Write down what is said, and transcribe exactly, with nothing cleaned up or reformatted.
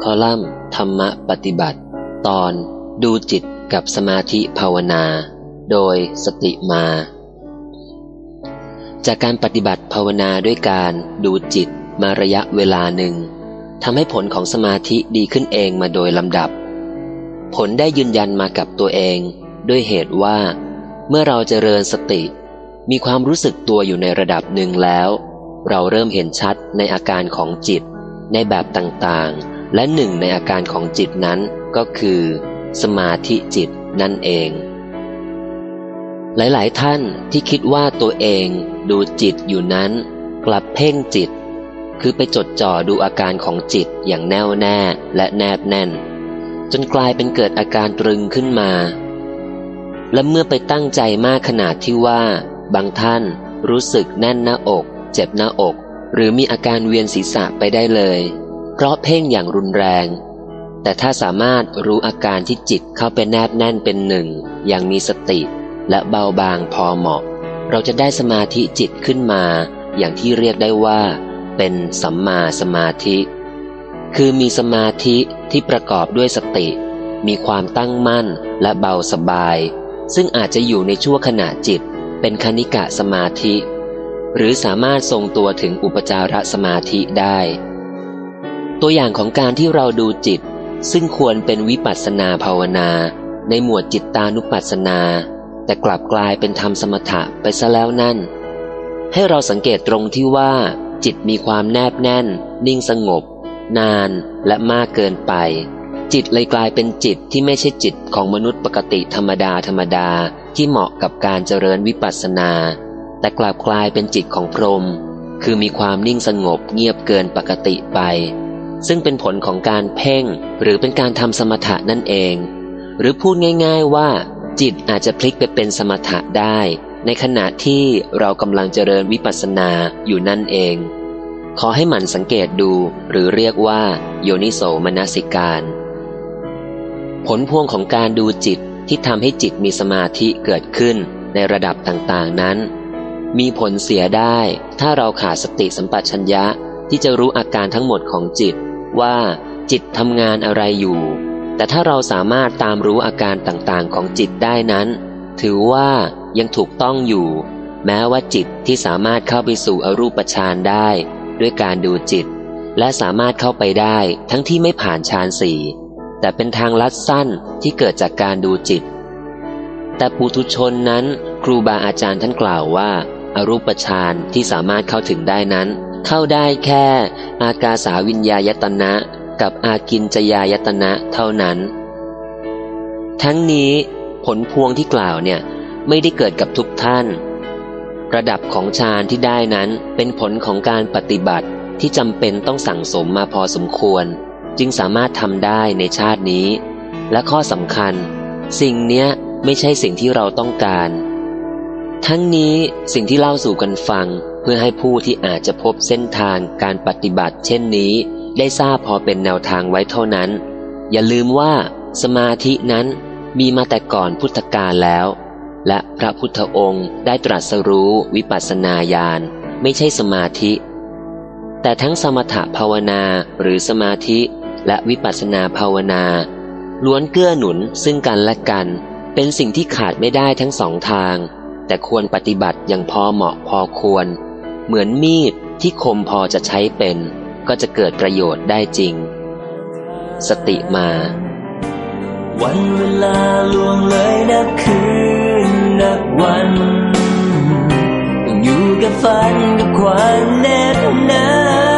คอลัมน์ธรรมะปฏิบัติตอนดูจิตกับสมาธิภาวนาโดยสติมาจากการปฏิบัติภาวนาด้วยการดูจิตมาระยะเวลาหนึ่งทำให้ผลของสมาธิดีขึ้นเองมาโดยลำดับผลได้ยืนยันมากับตัวเองด้วยเหตุว่าเมื่อเราเจริญสติมีความรู้สึกตัวอยู่ในระดับหนึ่งแล้วเราเริ่มเห็นชัดในอาการของจิตในแบบต่างๆและหนึ่งในอาการของจิตนั้นก็คือสมาธิจิตนั่นเองหลายๆท่านที่คิดว่าตัวเองดูจิตอยู่นั้นกลับเพ่งจิตคือไปจดจ่อดูอาการของจิตอย่างแน่วแน่และแนบแน่นจนกลายเป็นเกิดอาการตรึงขึ้นมาและเมื่อไปตั้งใจมากขนาดที่ว่าบางท่านรู้สึกแน่นหน้าอกเจ็บหน้าอกหรือมีอาการเวียนศีรษะไปได้เลยเพราะเพ่งอย่างรุนแรงแต่ถ้าสามารถรู้อาการที่จิตเข้าไปแนบแน่นเป็นหนึ่งอย่างมีสติและเบาบางพอเหมาะเราจะได้สมาธิจิตขึ้นมาอย่างที่เรียกได้ว่าเป็นสัมมาสมาธิคือมีสมาธิที่ประกอบด้วยสติมีความตั้งมั่นและเบาสบายซึ่งอาจจะอยู่ในชั่วขณะจิตเป็นคณิกะสมาธิหรือสามารถทรงตัวถึงอุปจารสมาธิได้ตัวอย่างของการที่เราดูจิตซึ่งควรเป็นวิปัสสนาภาวนาในหมวดจิตตานุปัสสนาแต่กลับกลายเป็นธรรมสมถะไปซะแล้วนั่นให้เราสังเกตตรงที่ว่าจิตมีความแนบแน่นนิ่งสงบนานและมากเกินไปจิตเลยกลายเป็นจิตที่ไม่ใช่จิตของมนุษย์ปกติธรรมดาธรรมดาที่เหมาะกับการเจริญวิปัสสนาแต่กลับกลายเป็นจิตของพรหมคือมีความนิ่งสงบเงียบเกินปกติไปซึ่งเป็นผลของการเพ่งหรือเป็นการทำสมถะนั่นเองหรือพูดง่ายๆว่าจิตอาจจะพลิกไปเป็นสมถะได้ในขณะที่เรากำลังเจริญวิปัสสนาอยู่นั่นเองขอให้หมั่นสังเกตดูหรือเรียกว่าโยนิโสมนสิการผลพวงของการดูจิตที่ทำให้จิตมีสมาธิเกิดขึ้นในระดับต่างๆนั้นมีผลเสียได้ถ้าเราขาดสติสัมปชัญญะที่จะรู้อาการทั้งหมดของจิตว่าจิตทำงานอะไรอยู่แต่ถ้าเราสามารถตามรู้อาการต่างๆของจิตได้นั้นถือว่ายังถูกต้องอยู่แม้ว่าจิตที่สามารถเข้าไปสู่อรูปฌานได้ด้วยการดูจิตและสามารถเข้าไปได้ทั้งที่ไม่ผ่านฌานสี่แต่เป็นทางลัดสั้นที่เกิดจากการดูจิตแต่ปุถุชนนั้นครูบาอาจารย์ท่านกล่าวว่าอรูปฌานที่สามารถเข้าถึงได้นั้นเข้าได้แค่อากาสาวิญญายตนะกับอากิญจยายตนะเท่านั้นทั้งนี้ผลพวงที่กล่าวเนี่ยไม่ได้เกิดกับทุกท่านระดับของฌานที่ได้นั้นเป็นผลของการปฏิบัติที่จำเป็นต้องสั่งสมมาพอสมควรจึงสามารถทำได้ในชาตินี้และข้อสำคัญสิ่งเนี้ยไม่ใช่สิ่งที่เราต้องการทั้งนี้สิ่งที่เล่าสู่กันฟังเพื่อให้ผู้ที่อาจจะพบเส้นทางการปฏิบัติเช่นนี้ได้ทราบพอเป็นแนวทางไว้เท่านั้นอย่าลืมว่าสมาธินั้นมีมาแต่ก่อนพุทธกาลแล้วและพระพุทธองค์ได้ตรัสรู้วิปัสสนาญาณไม่ใช่สมาธิแต่ทั้งสมถภาวนาหรือสมาธิและวิปัสสนาภาวนาล้วนเกื้อหนุนซึ่งกันและกันเป็นสิ่งที่ขาดไม่ได้ทั้งสองทางแต่ควรปฏิบัติอย่างพอเหมาะพอควรเหมือนมีดที่คมพอจะใช้เป็นก็จะเกิดประโยชน์ได้จริงสติมาวันเวลาล่วงเลยนับคืนนับวันต้องอยู่กับฝันกับความแน่นหนา